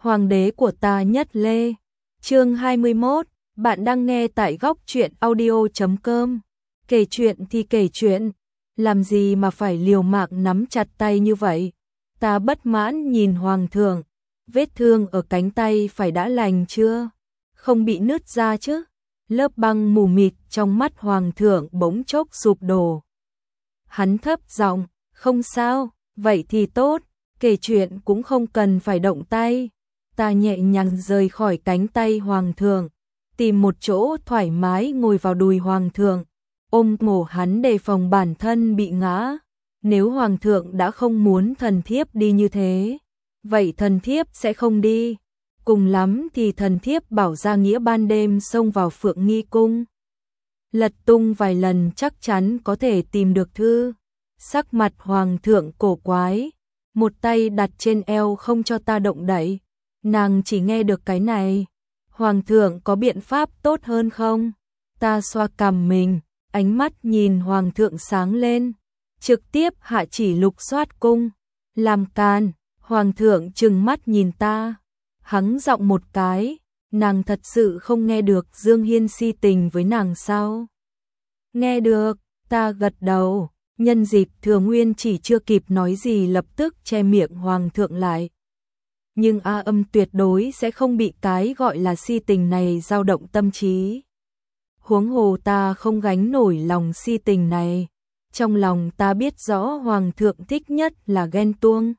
Hoàng đế của ta nhất lê. Chương 21, bạn đang nghe tại góc truyện audio.com. Kể chuyện thì kể chuyện, làm gì mà phải liều mạng nắm chặt tay như vậy? Ta bất mãn nhìn hoàng thượng, vết thương ở cánh tay phải đã lành chưa? Không bị nứt ra chứ? Lớp băng mù mịt trong mắt hoàng thượng bỗng chốc sụp đổ. Hắn thấp giọng, không sao, vậy thì tốt, kể chuyện cũng không cần phải động tay. Ta nhẹ nhàng rời khỏi cánh tay hoàng thượng, tìm một chỗ thoải mái ngồi vào đùi hoàng thượng, ôm cổ hắn đề phòng bản thân bị ngã. Nếu hoàng thượng đã không muốn thần thiếp đi như thế, vậy thần thiếp sẽ không đi. Cùng lắm thì thần thiếp bảo ra nghĩa ban đêm xông vào Phượng Nghi cung. Lật tung vài lần chắc chắn có thể tìm được thư. Sắc mặt hoàng thượng cổ quái, một tay đặt trên eo không cho ta động đậy. Nàng chỉ nghe được cái này. Hoàng thượng có biện pháp tốt hơn không? Ta xoa cằm mình, ánh mắt nhìn hoàng thượng sáng lên. Trực tiếp hạ chỉ lục soát cung. Làm càn, hoàng thượng trừng mắt nhìn ta. Hắng giọng một cái, nàng thật sự không nghe được Dương Hiên si tình với nàng sao? Nghe được, ta gật đầu. Nhân dịp Thừa Nguyên chỉ chưa kịp nói gì lập tức che miệng hoàng thượng lại. Nhưng A Âm tuyệt đối sẽ không bị cái gọi là si tình này dao động tâm trí. Huống hồ ta không gánh nổi lòng si tình này. Trong lòng ta biết rõ hoàng thượng thích nhất là ghen tuông.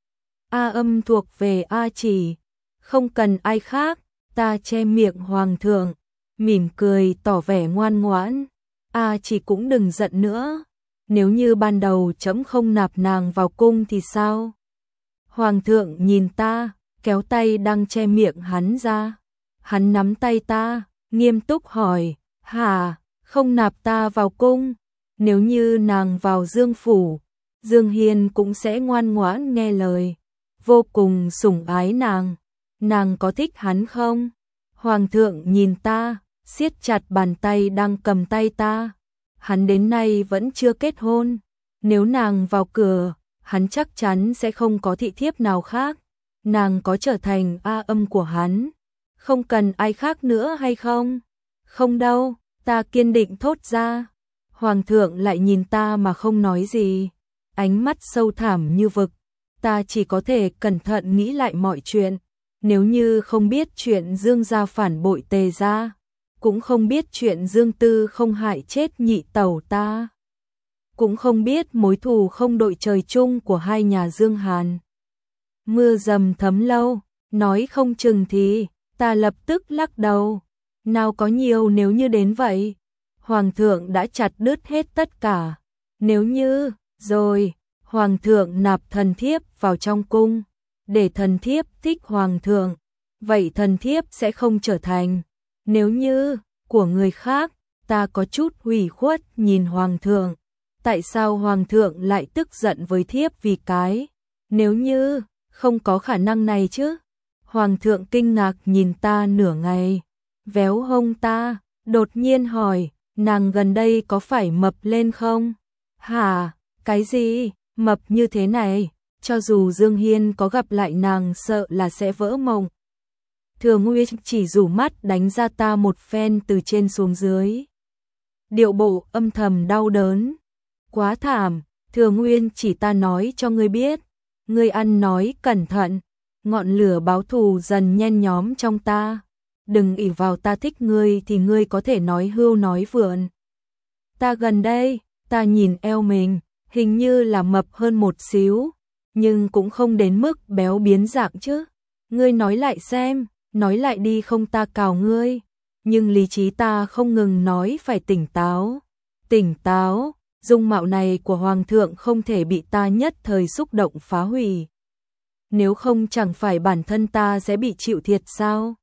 A Âm thuộc về A Chỉ, không cần ai khác. Ta che miệng hoàng thượng, mỉm cười tỏ vẻ ngoan ngoãn. A Chỉ cũng đừng giận nữa. Nếu như ban đầu trẫm không nạp nàng vào cung thì sao? Hoàng thượng nhìn ta, kéo tay đang che miệng hắn ra. Hắn nắm tay ta, nghiêm túc hỏi, hả, không nạp ta vào cung? Nếu như nàng vào Dương phủ, Dương Hiên cũng sẽ ngoan ngoãn nghe lời, vô cùng sủng ái nàng. Nàng có thích hắn không? Hoàng thượng nhìn ta, siết chặt bàn tay đang cầm tay ta. Hắn đến nay vẫn chưa kết hôn. Nếu nàng vào cửa, hắn chắc chắn sẽ không có thị thiếp nào khác. Nàng có trở thành A Âm của hắn, không cần ai khác nữa hay không? Không đâu, ta kiên định thốt ra. Hoàng thượng lại nhìn ta mà không nói gì, ánh mắt sâu thẳm như vực. Ta chỉ có thể cẩn thận nghĩ lại mọi chuyện. Nếu như không biết chuyện Dương gia phản bội Tề gia, cũng không biết chuyện Dương Tư không hại chết nhị tẩu ta, cũng không biết mối thù không đội trời chung của hai nhà Dương Hàn. Mưa dầm thấm lâu, nói không chừng thì, ta lập tức lắc đầu. Nào có nhiều nếu như đến vậy. Hoàng thượng đã chặt đứt hết tất cả. Nếu như, rồi, hoàng thượng nạp thần thiếp vào trong cung, để thần thiếp thích hoàng thượng, vậy thần thiếp sẽ không trở thành. Nếu như, của người khác, ta có chút ủy khuất nhìn hoàng thượng. Tại sao hoàng thượng lại tức giận với thiếp vì cái? Nếu như, không có khả năng này chứ. Hoàng thượng kinh ngạc nhìn ta nửa ngày, véo hông ta, đột nhiên hỏi, nàng gần đây có phải mập lên không? Hả, cái gì, mập như thế này, cho dù Dương Hiên có gặp lại nàng sợ là sẽ vỡ mộng. Thừa Nguyên chỉ rủ mắt đánh ra ta một phen từ trên xuống dưới. Điệu bộ âm thầm đau đớn. Quá thảm, Thừa Nguyên chỉ ta nói cho ngươi biết. Ngươi ăn nói cẩn thận, ngọn lửa báo thù dần nhen nhóm trong ta. Đừng ỷ vào ta thích ngươi thì ngươi có thể nói hưu nói vượn. Ta gần đây, ta nhìn eo mình, hình như là mập hơn một xíu, nhưng cũng không đến mức béo biến dạng chứ. Ngươi nói lại xem, nói lại đi không ta cào ngươi. Nhưng lý trí ta không ngừng nói phải tỉnh táo. Tỉnh táo, dung mạo này của hoàng thượng không thể bị ta nhất thời xúc động phá hủy. Nếu không chẳng phải bản thân ta sẽ bị chịu thiệt sao?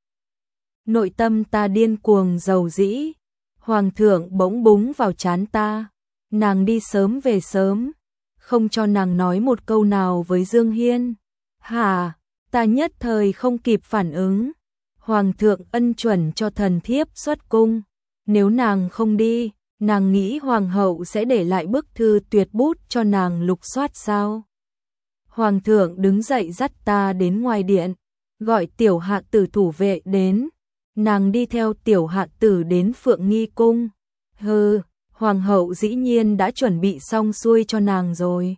Nội tâm ta điên cuồng dầu dĩ. Hoàng thượng bỗng búng vào trán ta. Nàng đi sớm về sớm, không cho nàng nói một câu nào với Dương Hiên. Hả, ta nhất thời không kịp phản ứng. Hoàng thượng ân chuẩn cho thần thiếp xuất cung. Nếu nàng không đi, nàng nghĩ hoàng hậu sẽ để lại bức thư tuyệt bút cho nàng lục soát sao? Hoàng thượng đứng dậy dắt ta đến ngoài điện, gọi tiểu hạ tử thủ vệ đến. Nàng đi theo tiểu hạ tử đến Phượng Nghi cung. Hừ, hoàng hậu dĩ nhiên đã chuẩn bị xong xuôi cho nàng rồi.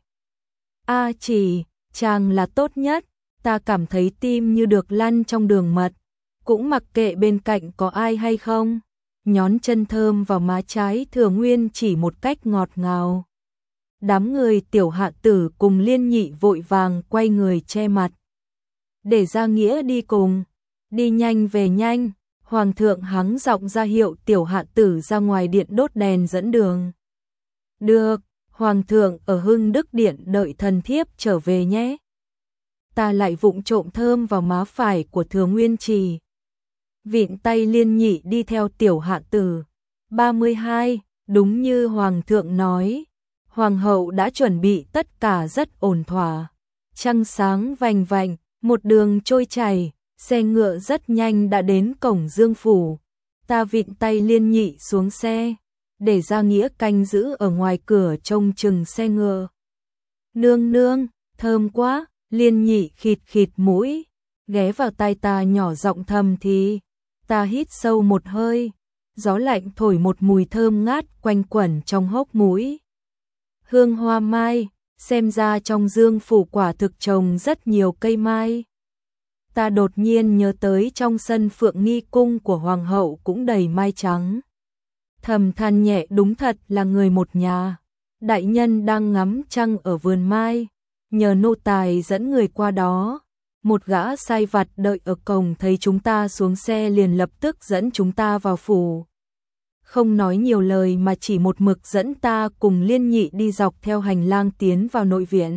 A Chỉ, chàng là tốt nhất, ta cảm thấy tim như được lăn trong đường mật, cũng mặc kệ bên cạnh có ai hay không. Nhón chân thơm vào má trái Thừa Nguyên Chỉ một cách ngọt ngào. Đám người tiểu hạ tử cùng Liên Nhị vội vàng quay người che mặt. Để Gia Nghĩa đi cùng, đi nhanh về nhanh. Hoàng thượng hắng giọng ra hiệu tiểu hạ tử ra ngoài điện đốt đèn dẫn đường. Được, hoàng thượng ở Hưng Đức điện đợi thần thiếp trở về nhé. Ta lại vụng trộm thơm vào má phải của Thừa Nguyên Trì. Vịn tay Liên Nhị đi theo tiểu hạ tử. 32, đúng như hoàng thượng nói, hoàng hậu đã chuẩn bị tất cả rất ổn thỏa. Trăng sáng vành vành, một đường trôi chảy. Xe ngựa rất nhanh đã đến cổng Dương phủ. Ta vịn tay Liên Nhị xuống xe, để Gia Nghĩa canh giữ ở ngoài cửa trông chừng xe ngựa. Nương nương, thơm quá, Liên Nhị khịt khịt mũi, ghé vào tai ta nhỏ giọng thầm thì. Ta hít sâu một hơi, gió lạnh thổi một mùi thơm ngát quanh quẩn trong hốc mũi. Hương hoa mai, xem ra trong Dương phủ quả thực trồng rất nhiều cây mai. Ta đột nhiên nhớ tới trong sân Phượng Nghi cung của hoàng hậu cũng đầy mai trắng. Thầm than nhẹ, đúng thật là người một nhà. Đại nhân đang ngắm trăng ở vườn mai, nhờ nô tài dẫn người qua đó. Một gã sai vặt đợi ở cổng thấy chúng ta xuống xe liền lập tức dẫn chúng ta vào phủ. Không nói nhiều lời mà chỉ một mực dẫn ta cùng Liên Nhị đi dọc theo hành lang tiến vào nội viện.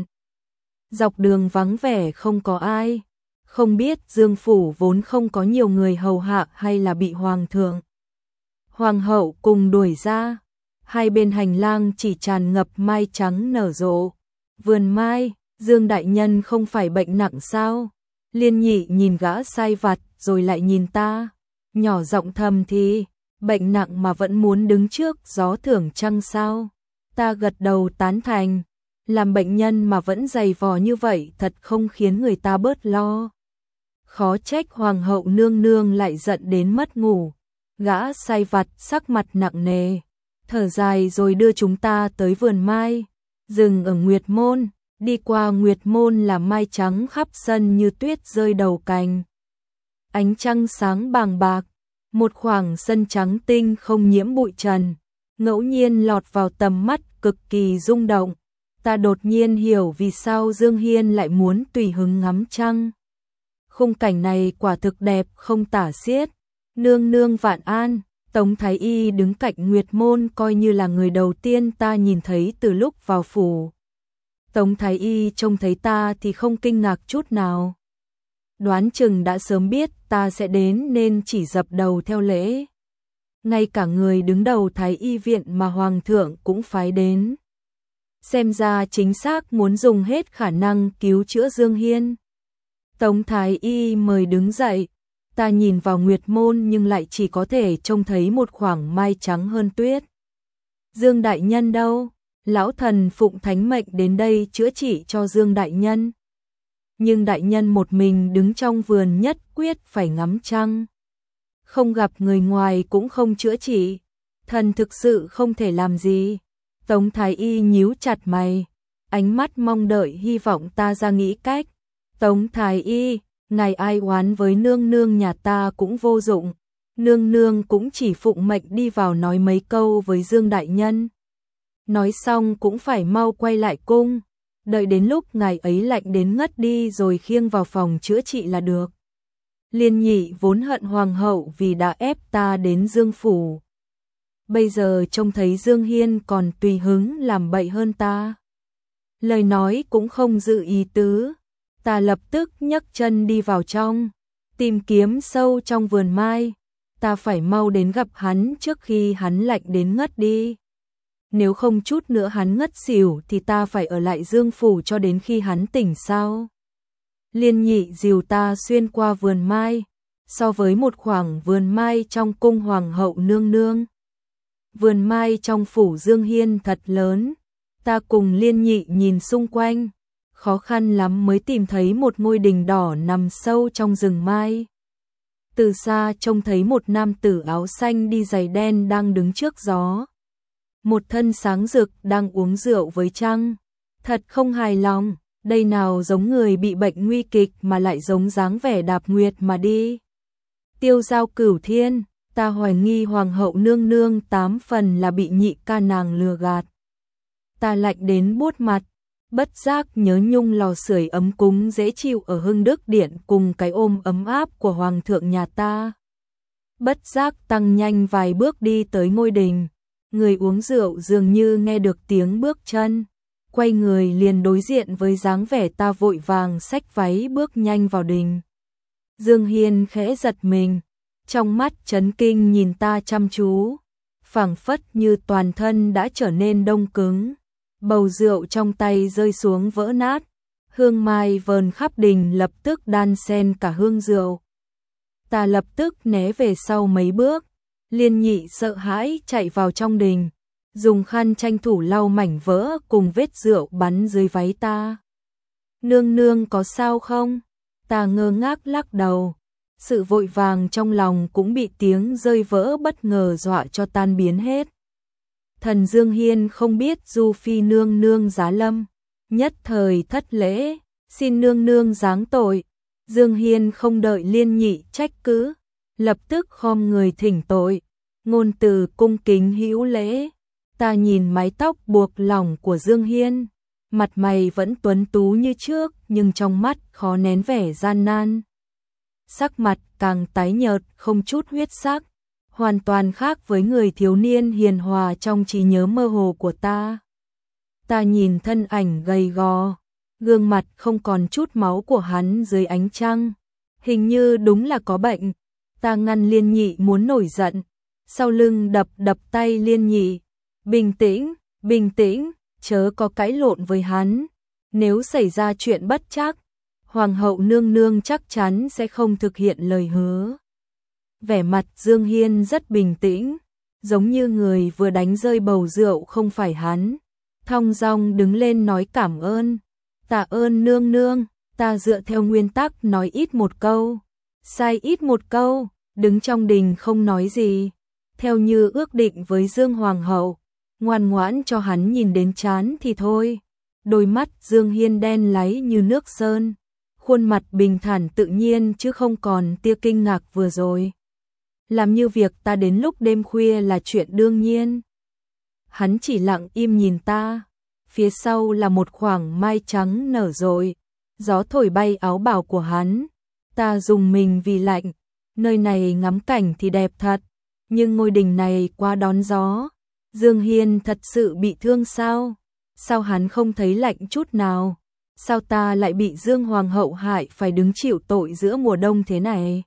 Dọc đường vắng vẻ không có ai. Không biết Dương phủ vốn không có nhiều người hầu hạ hay là bị hoàng thượng, hoàng hậu cùng đuổi ra. Hai bên hành lang chỉ tràn ngập mai trắng nở rộ. Vườn mai, Dương đại nhân không phải bệnh nặng sao? Liên Nhị nhìn gã sai vặt rồi lại nhìn ta, nhỏ giọng thầm thì, bệnh nặng mà vẫn muốn đứng trước gió thưởng trăng sao? Ta gật đầu tán thành, làm bệnh nhân mà vẫn dày vò như vậy thật không khiến người ta bớt lo. Khó trách hoàng hậu nương nương lại giận đến mất ngủ. Gã sai vặt sắc mặt nặng nề, thở dài rồi đưa chúng ta tới vườn mai, dừng ở Nguyệt Môn. Đi qua Nguyệt Môn là mai trắng khắp sân như tuyết rơi đầu cành. Ánh trăng sáng bàng bạc, một khoảng sân trắng tinh không nhiễm bụi trần, ngẫu nhiên lọt vào tầm mắt cực kỳ rung động. Ta đột nhiên hiểu vì sao Dương Hiên lại muốn tùy hứng ngắm trăng. Khung cảnh này quả thực đẹp không tả xiết. Nương nương vạn an, Tống Thái Y đứng cạnh Nguyệt Môn coi như là người đầu tiên ta nhìn thấy từ lúc vào phủ. Tống Thái Y trông thấy ta thì không kinh ngạc chút nào. Đoán chừng đã sớm biết ta sẽ đến nên chỉ dập đầu theo lễ. Ngay cả người đứng đầu Thái Y viện mà hoàng thượng cũng phái đến. Xem ra chính xác muốn dùng hết khả năng cứu chữa Dương Hiên. Tống Thái Y mời đứng dậy, ta nhìn vào Nguyệt Môn nhưng lại chỉ có thể trông thấy một khoảng mai trắng hơn tuyết. Dương đại nhân đâu? Lão thần phụng thánh mệnh đến đây chữa trị cho Dương đại nhân. Nhưng đại nhân một mình đứng trong vườn nhất quyết phải ngắm trăng. Không gặp người ngoài cũng không chữa trị, thần thực sự không thể làm gì. Tống Thái Y nhíu chặt mày, ánh mắt mong đợi hy vọng ta ra nghĩ cách. Tống Thái Y, ngài ai oán với nương nương nhà ta cũng vô dụng. Nương nương cũng chỉ phụng mệnh đi vào nói mấy câu với Dương đại nhân. Nói xong cũng phải mau quay lại cung, đợi đến lúc ngài ấy lạnh đến ngất đi rồi khiêng vào phòng chữa trị là được. Liên Nhị vốn hận hoàng hậu vì đã ép ta đến Dương phủ. Bây giờ trông thấy Dương Hiên còn tùy hứng làm bậy hơn ta. Lời nói cũng không giữ ý tứ. Ta lập tức nhấc chân đi vào trong, tìm kiếm sâu trong vườn mai. Ta phải mau đến gặp hắn trước khi hắn lạnh đến ngất đi. Nếu không chút nữa hắn ngất xỉu thì ta phải ở lại Dương phủ cho đến khi hắn tỉnh sao. Liên Nhị dìu ta xuyên qua vườn mai, so với một khoảng vườn mai trong cung hoàng hậu nương nương. Vườn mai trong phủ Dương Hiên thật lớn, ta cùng Liên Nhị nhìn xung quanh, khó khăn lắm mới tìm thấy một ngôi đình đỏ nằm sâu trong rừng mai. Từ xa trông thấy một nam tử áo xanh đi giày đen đang đứng trước gió. Một thân sáng rực đang uống rượu với trăng. Thật không hài lòng, đây nào giống người bị bệnh nguy kịch mà lại giống dáng vẻ đạp nguyệt mà đi. Tiêu Dao Cửu Thiên, ta hoài nghi hoàng hậu nương nương 8 phần là bị nhị ca nàng lừa gạt. Ta lạnh đến buốt mặt, bất giác nhớ nhung lò sưởi ấm cúng dễ chịu ở Hưng Đức Điện cùng cái ôm ấm áp của hoàng thượng nhà ta. Bất giác tăng nhanh vài bước đi tới ngôi đình, người uống rượu dường như nghe được tiếng bước chân, quay người liền đối diện với dáng vẻ ta vội vàng xách váy bước nhanh vào đình. Dương Hiên khẽ giật mình, trong mắt chấn kinh nhìn ta chăm chú, phảng phất như toàn thân đã trở nên đông cứng. Bầu rượu trong tay rơi xuống vỡ nát, hương mai vờn khắp đình lập tức đan xen cả hương rượu. Ta lập tức né về sau mấy bước, Liên Nhị sợ hãi chạy vào trong đình, dùng khăn tranh thủ lau mảnh vỡ cùng vết rượu bắn dưới váy ta. Nương nương có sao không? Ta ngơ ngác lắc đầu, sự vội vàng trong lòng cũng bị tiếng rơi vỡ bất ngờ dọa cho tan biến hết. Thần Dương Hiên không biết Du Phi nương nương giá lâm, nhất thời thất lễ, xin nương nương giáng tội. Dương Hiên không đợi Liên Nhị trách cứ, lập tức khom người thỉnh tội, ngôn từ cung kính hữu lễ. Ta nhìn mái tóc buộc lỏng của Dương Hiên, mặt mày vẫn tuấn tú như trước, nhưng trong mắt khó nén vẻ gian nan. Sắc mặt càng tái nhợt, không chút huyết sắc, hoàn toàn khác với người thiếu niên hiền hòa trong trí nhớ mơ hồ của ta. Ta nhìn thân ảnh gầy gò, gương mặt không còn chút máu của hắn dưới ánh trăng, hình như đúng là có bệnh. Ta ngăn Liên Nhị muốn nổi giận, sau lưng đập đập tay Liên Nhị, bình tĩnh, chớ có cãi lộn với hắn, nếu xảy ra chuyện bất trắc, hoàng hậu nương nương chắc chắn sẽ không thực hiện lời hứa. Vẻ mặt Dương Hiên rất bình tĩnh, giống như người vừa đánh rơi bầu rượu không phải hắn, thong dong đứng lên nói cảm ơn. Tạ ơn nương nương, ta dựa theo nguyên tắc nói ít một câu, sai ít một câu, đứng trong đình không nói gì, theo như ước định với Dương Hoàng hậu, ngoan ngoãn cho hắn nhìn đến chán thì thôi. Đôi mắt Dương Hiên đen láy như nước sơn, khuôn mặt bình thản tự nhiên chứ không còn tia kinh ngạc vừa rồi. Làm như việc ta đến lúc đêm khuya là chuyện đương nhiên. Hắn chỉ lặng im nhìn ta, phía sau là một khoảng mai trắng nở rộ, gió thổi bay áo bào của hắn. Ta rùng mình vì lạnh, nơi này ngắm cảnh thì đẹp thật, nhưng ngôi đình này quá đón gió. Dương Hiên thật sự bị thương sao? Sao hắn không thấy lạnh chút nào? Sao ta lại bị Dương Hoàng hậu hại phải đứng chịu tội giữa mùa đông thế này?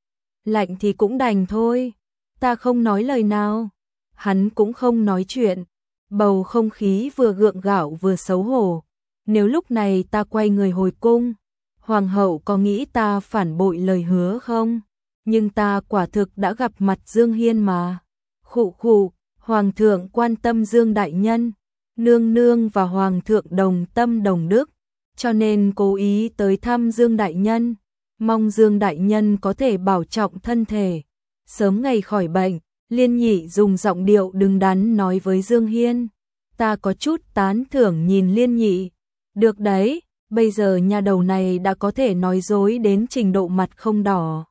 Lạnh thì cũng đành thôi. Ta không nói lời nào, hắn cũng không nói chuyện. Bầu không khí vừa gượng gạo vừa xấu hổ. Nếu lúc này ta quay người hồi cung, Hoàng hậu có nghĩ ta phản bội lời hứa không? Nhưng ta quả thực đã gặp mặt Dương Hiên mà. Khụ, Hoàng thượng quan tâm Dương đại nhân, nương nương và Hoàng thượng đồng tâm đồng đức, cho nên cố ý tới thăm Dương đại nhân, mong Dương đại nhân có thể bảo trọng thân thể, sớm ngày khỏi bệnh. Liên Nhị dùng giọng điệu đứng đắn nói với Dương Hiên. Ta có chút tán thưởng nhìn Liên Nhị. Được đấy, bây giờ nhà đầu này đã có thể nói dối đến trình độ mặt không đỏ,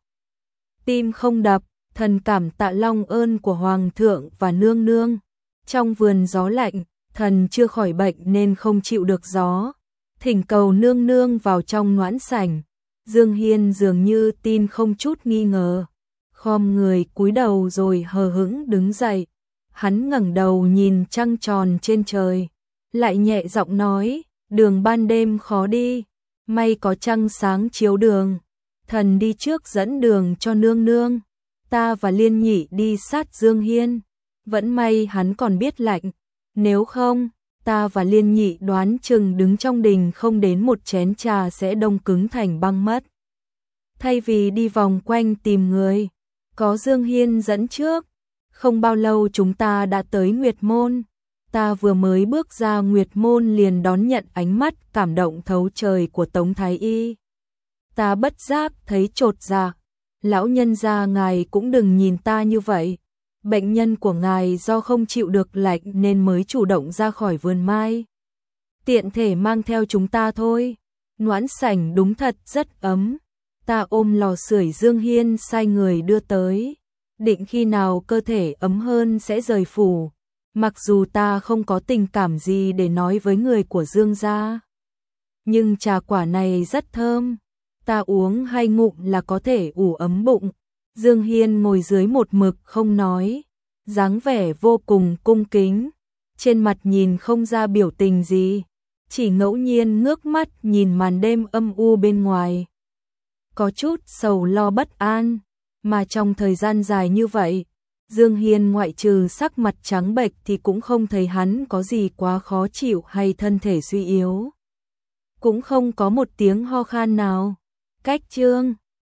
tim không đập. Thần cảm tạ long ơn của Hoàng thượng và nương nương. Trong vườn gió lạnh, thần chưa khỏi bệnh nên không chịu được gió, thỉnh cầu nương nương vào trong noãn sảnh. Dương Hiên dường như tin không chút nghi ngờ, khom người cúi đầu rồi hờ hững đứng dậy. Hắn ngẩng đầu nhìn trăng tròn trên trời, lại nhẹ giọng nói, đường ban đêm khó đi, may có trăng sáng chiếu đường, thần đi trước dẫn đường cho nương nương. Ta và Liên Nhị đi sát Dương Hiên, vẫn may hắn còn biết lạnh, nếu không, ta và Liên Nhị đoán chừng đứng trong đình không đến một chén trà sẽ đông cứng thành băng mất. Thay vì đi vòng quanh tìm người, có Dương Hiên dẫn trước, không bao lâu chúng ta đã tới Nguyệt Môn. Ta vừa mới bước ra Nguyệt Môn liền đón nhận ánh mắt cảm động thấu trời của Tống Thái Y. Ta bất giác thấy chột dạ. Lão nhân gia ngài cũng đừng nhìn ta như vậy. Bệnh nhân của ngài do không chịu được lạnh nên mới chủ động ra khỏi vườn mai. Tiện thể mang theo chúng ta thôi. Noãn sảnh đúng thật rất ấm. Ta ôm lò sưởi Dương Hiên sai người đưa tới. Định khi nào cơ thể ấm hơn sẽ rời phủ. Mặc dù ta không có tình cảm gì để nói với người của Dương gia, nhưng trà quả này rất thơm. Ta uống 2 ngụm là có thể ủ ấm bụng. Dương Hiên ngồi dưới một mực không nói, dáng vẻ vô cùng cung kính, trên mặt nhìn không ra biểu tình gì, chỉ ngẫu nhiên ngước mắt nhìn màn đêm âm u bên ngoài. Có chút sầu lo bất an, mà trong thời gian dài như vậy, Dương Hiên ngoại trừ sắc mặt trắng bệch thì cũng không thấy hắn có gì quá khó chịu hay thân thể suy yếu. Cũng không có một tiếng ho khan nào. Cách chương